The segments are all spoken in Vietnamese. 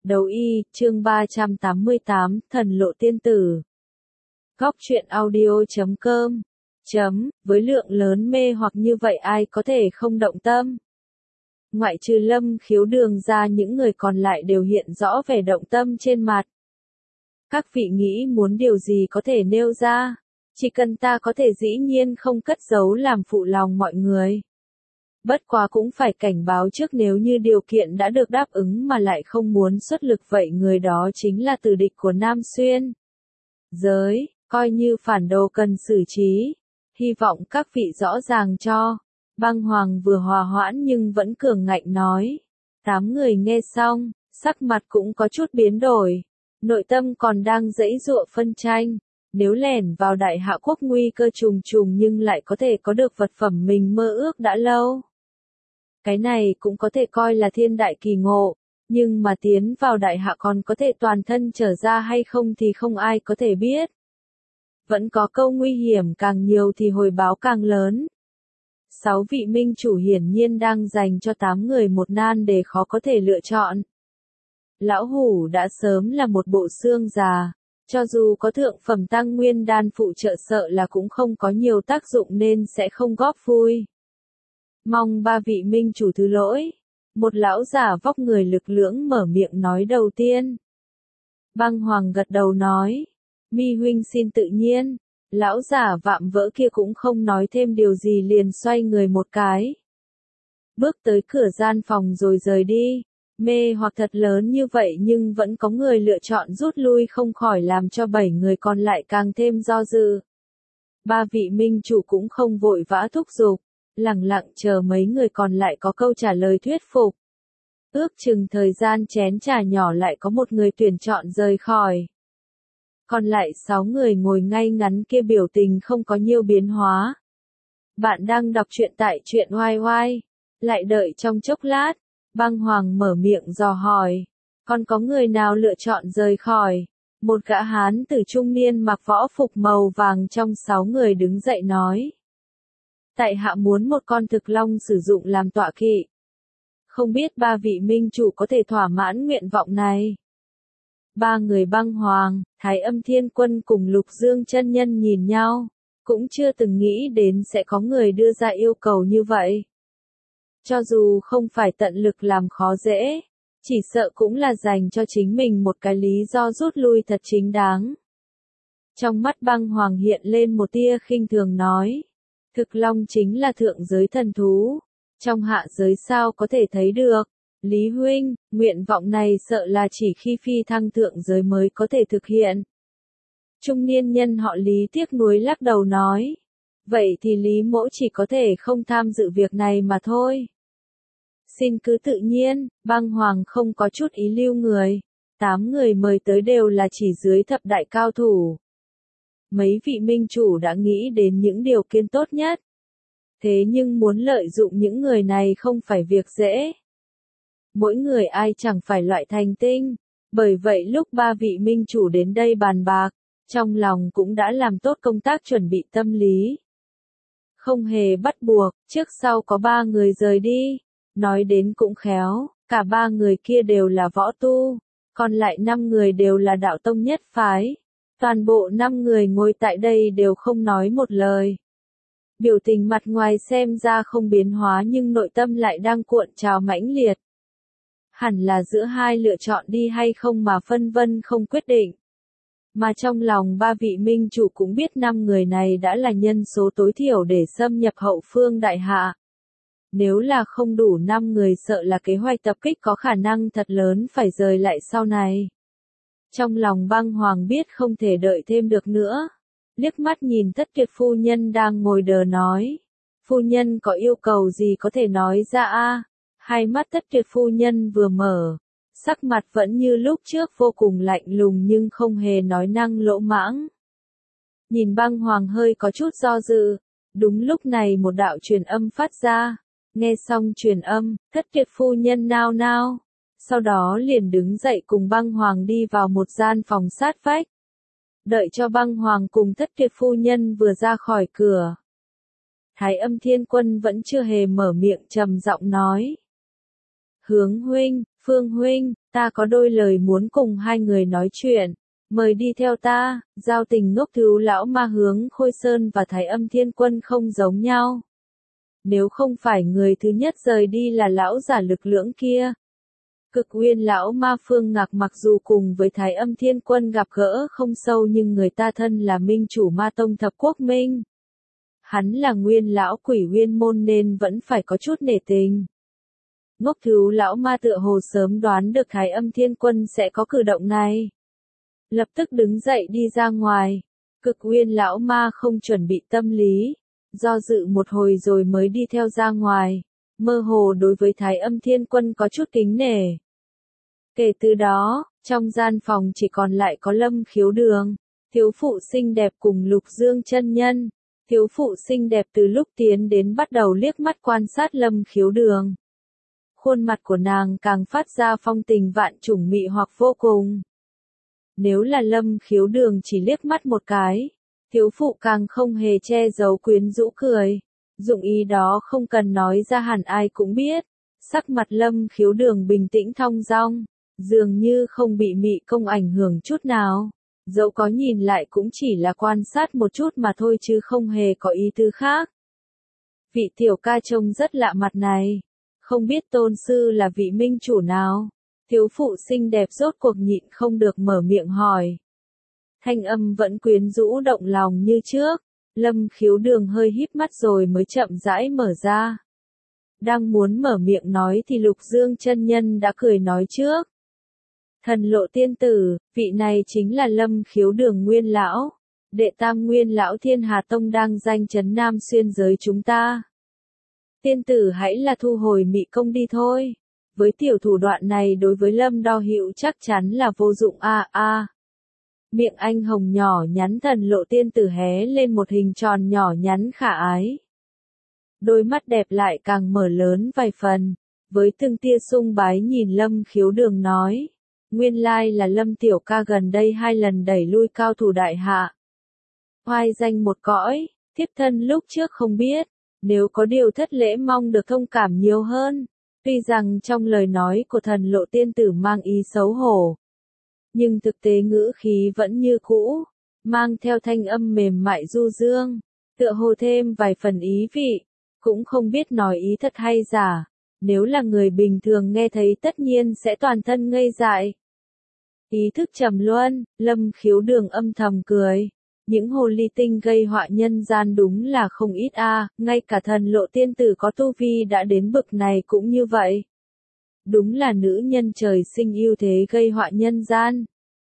Đấu y, chương 388, Thần lộ tiên tử. Góc truyện audio.com. Với lượng lớn mê hoặc như vậy ai có thể không động tâm. Ngoại trừ Lâm Khiếu Đường ra, những người còn lại đều hiện rõ vẻ động tâm trên mặt. Các vị nghĩ muốn điều gì có thể nêu ra, chỉ cần ta có thể dĩ nhiên không cất giấu làm phụ lòng mọi người. Bất quá cũng phải cảnh báo trước, nếu như điều kiện đã được đáp ứng mà lại không muốn xuất lực, vậy người đó chính là tử địch của Nam Xuyên giới, coi như phản đồ cần xử trí. Hy vọng các vị rõ ràng cho. Băng Hoàng vừa hòa hoãn nhưng vẫn cường ngạnh nói. 8 người nghe xong, sắc mặt cũng có chút biến đổi. Nội tâm còn đang giãy giụa phân tranh. Nếu lẻn vào Đại Hạ Quốc nguy cơ trùng trùng nhưng lại có thể có được vật phẩm mình mơ ước đã lâu. Cái này cũng có thể coi là thiên đại kỳ ngộ, nhưng mà tiến vào Đại Hạ còn có thể toàn thân trở ra hay không thì không ai có thể biết. Vẫn có câu nguy hiểm càng nhiều thì hồi báo càng lớn. 6 vị minh chủ hiển nhiên đang dành cho 8 người một nan đề khó có thể lựa chọn. Lão Hủ đã sớm là một bộ xương già, cho dù có thượng phẩm tăng nguyên đan phụ trợ sợ là cũng không có nhiều tác dụng nên sẽ không góp vui. Mong 3 vị minh chủ thứ lỗi. Một lão giả vóc người lực lưỡng mở miệng nói đầu tiên. Băng Hoàng gật đầu nói. Mi huynh xin tự nhiên. Lão giả vạm vỡ kia cũng không nói thêm điều gì, liền xoay người một cái. Bước tới cửa gian phòng rồi rời đi. Mê hoặc thật lớn như vậy nhưng vẫn có người lựa chọn rút lui, không khỏi làm cho 7 người còn lại càng thêm do dự. 3 vị minh chủ cũng không vội vã thúc giục, lẳng lặng chờ mấy người còn lại có câu trả lời thuyết phục. Ước chừng thời gian chén trà nhỏ lại có một người tuyển chọn rời khỏi. Còn lại 6 người ngồi ngay ngắn kia biểu tình không có nhiều biến hóa. Bạn đang đọc truyện tại truyện oai oai. Lại đợi trong chốc lát, Băng Hoàng mở miệng dò hỏi. Còn có người nào lựa chọn rời khỏi? Một gã hán tử trung niên mặc võ phục màu vàng trong 6 người đứng dậy nói. Tại hạ muốn một con thực long sử dụng làm tọa kỵ. Không biết 3 vị minh chủ có thể thỏa mãn nguyện vọng này. 3 người Băng Hoàng, Thái Âm Thiên Quân cùng Lục Dương chân nhân nhìn nhau, cũng chưa từng nghĩ đến sẽ có người đưa ra yêu cầu như vậy. Cho dù không phải tận lực làm khó dễ, chỉ sợ cũng là dành cho chính mình một cái lý do rút lui thật chính đáng. Trong mắt Băng Hoàng hiện lên một tia khinh thường nói. Thực long chính là thượng giới thần thú. Trong hạ giới sao có thể thấy được. Lý huynh, nguyện vọng này sợ là chỉ khi phi thăng thượng giới mới có thể thực hiện. Trung niên nhân họ Lý tiếc nuối lắc đầu nói. Vậy thì Lý mỗ chỉ có thể không tham dự việc này mà thôi. Xin cứ tự nhiên, Băng Hoàng không có chút ý lưu người. 8 người mời tới đều là chỉ dưới thập đại cao thủ. Mấy vị minh chủ đã nghĩ đến những điều kiện tốt nhất. Thế nhưng muốn lợi dụng những người này không phải việc dễ. Mỗi người ai chẳng phải loại thành tinh. Bởi vậy lúc 3 vị minh chủ đến đây bàn bạc, trong lòng cũng đã làm tốt công tác chuẩn bị tâm lý. Không hề bắt buộc, trước sau có 3 người rời đi. Nói đến cũng khéo, cả 3 người kia đều là võ tu, còn lại 5 người đều là đạo tông nhất phái. Toàn bộ 5 người ngồi tại đây đều không nói một lời. Biểu tình mặt ngoài xem ra không biến hóa nhưng nội tâm lại đang cuộn trào mãnh liệt. Hẳn là giữa hai lựa chọn đi hay không mà phân vân không quyết định. Mà trong lòng 3 vị minh chủ cũng biết 5 người này đã là nhân số tối thiểu để xâm nhập hậu phương Đại Hạ. Nếu là không đủ 5 người sợ là kế hoạch tập kích có khả năng thật lớn phải rời lại sau này. Trong lòng Băng Hoàng biết không thể đợi thêm được nữa. Liếc mắt nhìn Thất Tuyệt phu nhân đang ngồi đờ nói. Phu nhân có yêu cầu gì có thể nói ra a? Hai mắt Thất Tuyệt phu nhân vừa mở. Sắc mặt vẫn như lúc trước vô cùng lạnh lùng nhưng không hề nói năng lỗ mãng. Nhìn Băng Hoàng hơi có chút do dự. Đúng lúc này một đạo truyền âm phát ra. Nghe xong truyền âm, Thất Tuyệt phu nhân nao nao. Sau đó liền đứng dậy cùng Băng Hoàng đi vào một gian phòng sát vách. Đợi cho Băng Hoàng cùng Thất Tuyệt phu nhân vừa ra khỏi cửa. Thái Âm Thiên Quân vẫn chưa hề mở miệng trầm giọng nói. Hướng huynh, Phương huynh, ta có đôi lời muốn cùng hai người nói chuyện, mời đi theo ta. Giao tình ngốc thú lão ma hướng Khôi Sơn và Thái Âm Thiên Quân không giống nhau. Nếu không phải người thứ nhất rời đi là lão giả lực lưỡng kia. Cực Uyên lão ma Phương Ngạc mặc dù cùng với Thái Âm Thiên Quân gặp gỡ không sâu nhưng người ta thân là minh chủ ma tông thập quốc minh. Hắn là nguyên lão quỷ Uyên môn nên vẫn phải có chút nể tình. Ngốc thú lão ma tựa hồ sớm đoán được Thái Âm Thiên Quân sẽ có cử động này. Lập tức đứng dậy đi ra ngoài. Cực Uyên lão ma không chuẩn bị tâm lý, do dự một hồi rồi mới đi theo ra ngoài, mơ hồ đối với Thái Âm Thiên Quân có chút kính nể. Kể từ đó, trong gian phòng chỉ còn lại có Lâm Khiếu Đường, thiếu phụ xinh đẹp cùng Lục Dương chân nhân. Thiếu phụ xinh đẹp từ lúc tiến đến bắt đầu liếc mắt quan sát Lâm Khiếu Đường. Khuôn mặt của nàng càng phát ra phong tình vạn trùng mị hoặc vô cùng. Nếu là Lâm Khiếu Đường chỉ liếc mắt một cái, thiếu phụ càng không hề che giấu quyến rũ cười. Dụng ý đó không cần nói ra hẳn ai cũng biết. Sắc mặt Lâm Khiếu Đường bình tĩnh thong dong, dường như không bị mị công ảnh hưởng chút nào. Dẫu có nhìn lại cũng chỉ là quan sát một chút mà thôi chứ không hề có ý tư khác. Vị tiểu ca trông rất lạ mặt này. Không biết tôn sư là vị minh chủ nào? Thiếu phụ xinh đẹp rốt cuộc nhịn không được mở miệng hỏi. Thanh âm vẫn quyến rũ động lòng như trước. Lâm Khiếu Đường hơi híp mắt rồi mới chậm rãi mở ra. Đang muốn mở miệng nói thì Lục Dương chân nhân đã cười nói trước. Thần Lộ tiên tử, vị này chính là Lâm Khiếu Đường nguyên lão, đệ tam nguyên lão Thiên Hà Tông đang danh chấn Nam Xuyên giới chúng ta. Tiên tử hãy là thu hồi mị công đi thôi. Với tiểu thủ đoạn này đối với Lâm Đo Hữu chắc chắn là vô dụng a. Miệng anh hồng nhỏ nhắn Thần Lộ tiên tử hé lên một hình tròn nhỏ nhắn khả ái. Đôi mắt đẹp lại càng mở lớn vài phần, với từng tia sung bái nhìn Lâm Khiếu Đường nói. Nguyên lai là Lâm tiểu ca gần đây 2 lần đẩy lui cao thủ đại hạ. Oai danh một cõi, thiếp thân lúc trước không biết, nếu có điều thất lễ mong được thông cảm nhiều hơn. Tuy rằng trong lời nói của Thần Lộ tiên tử mang ý xấu hổ, nhưng thực tế ngữ khí vẫn như cũ, mang theo thanh âm mềm mại du dương, tựa hồ thêm vài phần ý vị, cũng không biết nói ý thật hay giả. Nếu là người bình thường nghe thấy tất nhiên sẽ toàn thân ngây dại. Ý thức trầm luân, Lâm Khiếu Đường âm thầm cười. Những hồ ly tinh gây họa nhân gian đúng là không ít ngay cả Thần Lộ tiên tử có tu vi đã đến bực này cũng như vậy. Đúng là nữ nhân trời sinh ưu thế gây họa nhân gian.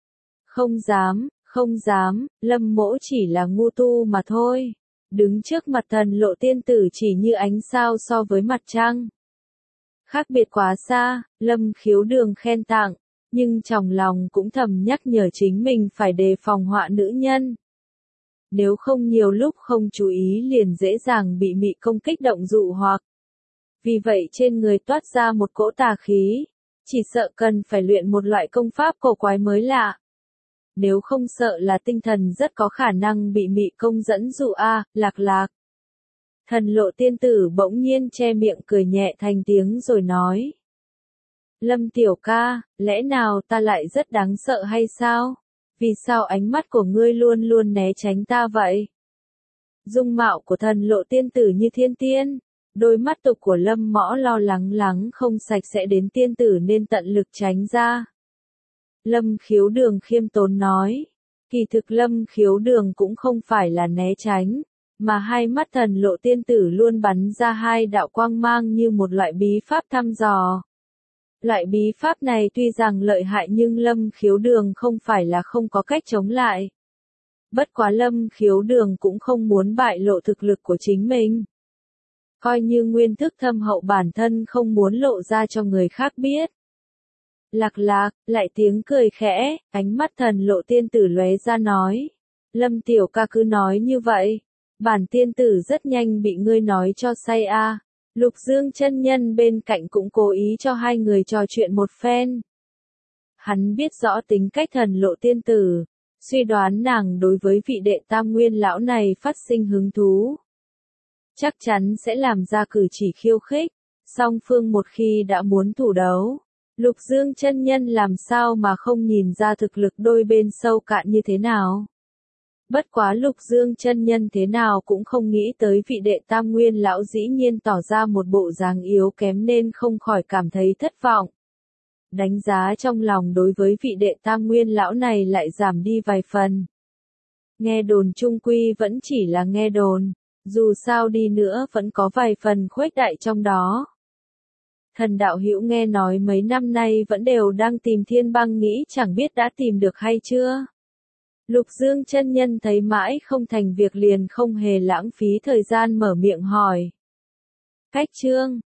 Không dám, Lâm mỗ chỉ là ngu tu mà thôi. Đứng trước mặt Thần Lộ tiên tử chỉ như ánh sao so với mặt trăng. Khác biệt quá xa, Lâm Khiếu Đường khen tặng, nhưng trong lòng cũng thầm nhắc nhở chính mình phải đề phòng họa nữ nhân. Nếu không nhiều lúc không chú ý liền dễ dàng bị mị công kích động dụ hoặc. Vì vậy trên người toát ra một cỗ tà khí, chỉ sợ cần phải luyện một loại công pháp cổ quái mới lạ. Nếu không sợ là tinh thần rất có khả năng bị mị công dẫn dụ lạc. Thần Lộ tiên tử bỗng nhiên che miệng cười nhẹ thành tiếng rồi nói. Lâm tiểu ca, lẽ nào ta lại rất đáng sợ hay sao? Vì sao ánh mắt của ngươi luôn luôn né tránh ta vậy? Dung mạo của Thần Lộ tiên tử như thiên tiên, đôi mắt tục của Lâm mõ lo lắng không sạch sẽ đến tiên tử nên tận lực tránh ra. Lâm Khiếu Đường khiêm tốn nói, kỳ thực Lâm Khiếu Đường cũng không phải là né tránh, mà hai mắt Thần Lộ tiên tử luôn bắn ra 2 đạo quang mang như một loại bí pháp thăm dò. Loại bí pháp này tuy rằng lợi hại nhưng Lâm Khiếu Đường không phải là không có cách chống lại. Bất quá Lâm Khiếu Đường cũng không muốn bại lộ thực lực của chính mình. Coi như nguyên thức thâm hậu bản thân không muốn lộ ra cho người khác biết. Lạc, lại tiếng cười khẽ, ánh mắt Thần Lộ tiên tử lóe ra nói. Lâm tiểu ca cứ nói như vậy. Bản tiên tử rất nhanh bị ngươi nói cho say Lục Dương chân nhân bên cạnh cũng cố ý cho hai người trò chuyện một phen. Hắn biết rõ tính cách Thần Lộ tiên tử, suy đoán nàng đối với vị đệ tam nguyên lão này phát sinh hứng thú. Chắc chắn sẽ làm ra cử chỉ khiêu khích, song phương một khi đã muốn thủ đấu, Lục Dương chân nhân làm sao mà không nhìn ra thực lực đôi bên sâu cạn như thế nào. Bất quá Lục Dương chân nhân thế nào cũng không nghĩ tới vị đệ tam nguyên lão dĩ nhiên tỏ ra một bộ dáng yếu kém nên không khỏi cảm thấy thất vọng. Đánh giá trong lòng đối với vị đệ tam nguyên lão này lại giảm đi vài phần. Nghe đồn chung quy vẫn chỉ là nghe đồn, dù sao đi nữa vẫn có vài phần khuếch đại trong đó. Thần đạo hữu nghe nói mấy năm nay vẫn đều đang tìm Thiên Băng nghĩ chẳng biết đã tìm được hay chưa? Lục Dương chân nhân thấy mãi không thành việc liền không hề lãng phí thời gian mở miệng hỏi. Khách trương,